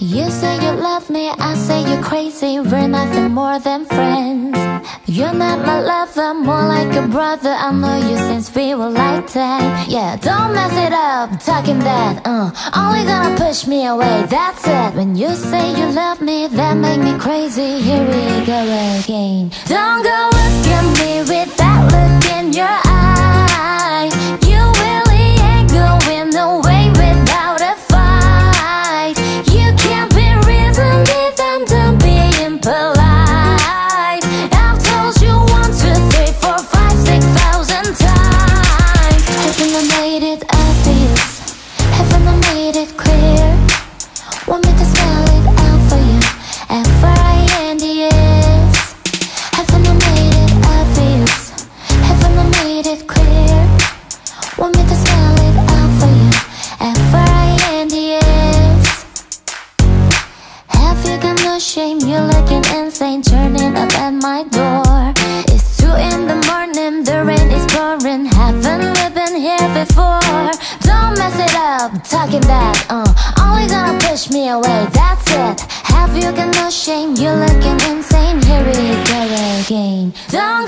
You say you love me, I say you're crazy. We're nothing more than friends. You're not my lover, more like a brother. I know you since we were like that. Yeah, don't mess it up, talking that only gonna push me away, that's it. When you say you love me, that make me crazy. Here we go again. Don't go look at me with that look in your eye. You really ain't going away without a fight. You can't be reasoned if I'm done being polite. I've told you 1, 2, 3, 4, 5, 6,000 times. Haven't I made it obvious? Haven't I made it clear? Want me to spell it out for you? F-R-I-N-D-S. Haven't I made it obvious? Haven't I made it clear? Want me to spell it out for you? F-R-I-N-D-S. Have you got no shame? You're looking insane, turning up at my door. It's 2 in the morning, the rain is pouring. Haven't we been here before? Don't mess it up, talking that only gonna push me away, that's it. Have you got no shame? You're looking insane. Here we go again. Don't